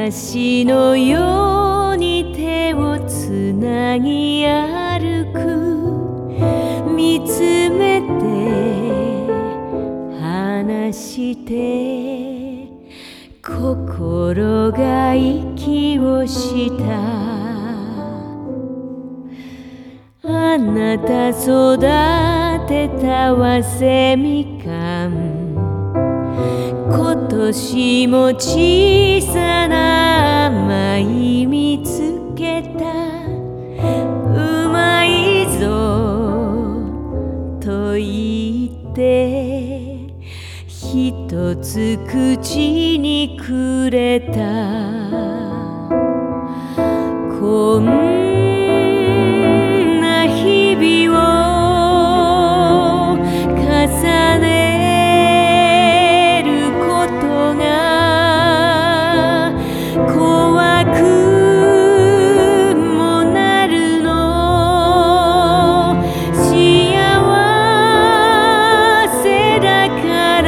私のように手をつなぎ歩く、見つめて話して心が息をした。あなた育てた早生みかん、今年も小さな甘い見つけた。うまいぞと言って一つ口にくれた。こんな日々を重ねることが怖くもなるの。幸せだから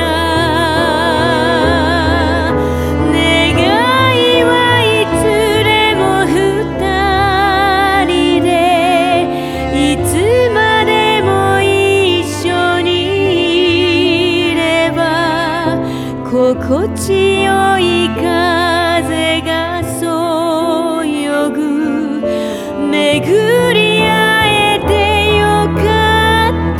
願いはいつでも二人でいつまでも一緒にいれば、心地よい風がそよぐ。巡り会えてよかった。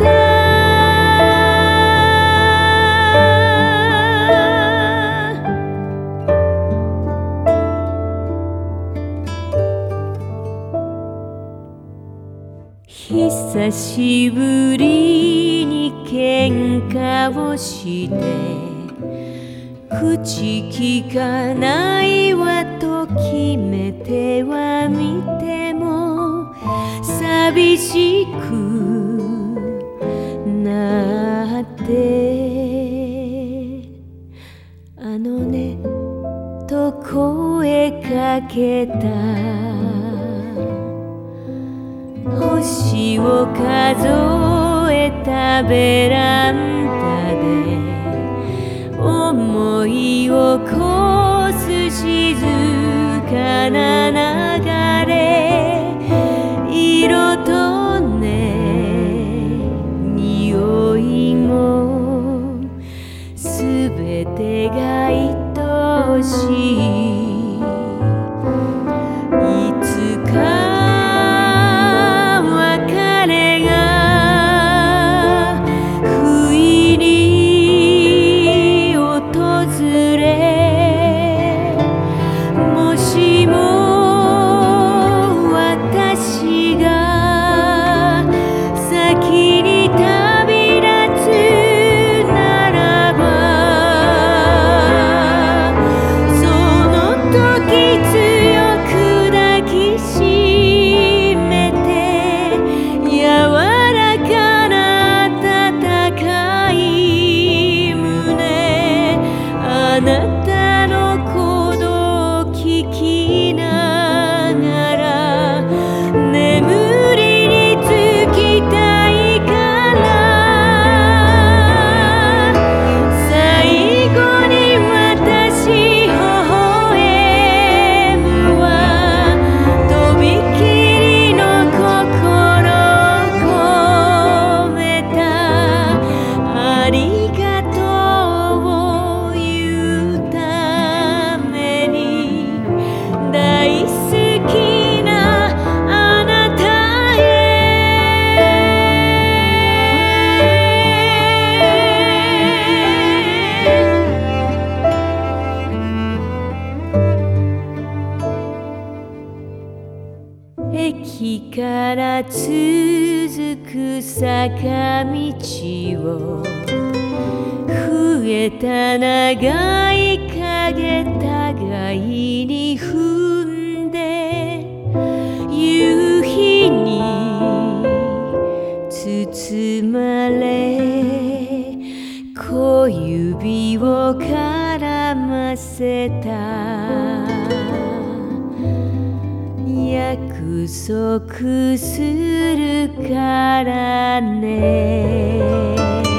久しぶりに喧嘩をして口きかないわと決めてはみても寂しくなって、あのねと声かけた。星を数えたベランダで思いをこす静かな流れ。色とね匂いもすべてが愛しい。いつかあなたの鼓動聞きながら眠りにつきたいから、最後に私微笑むわ。とびきりの心を込めたありがとう駅から続く坂道を増えた長い影互いに踏んで、夕日に包まれ小指を絡ませた。約束するからね。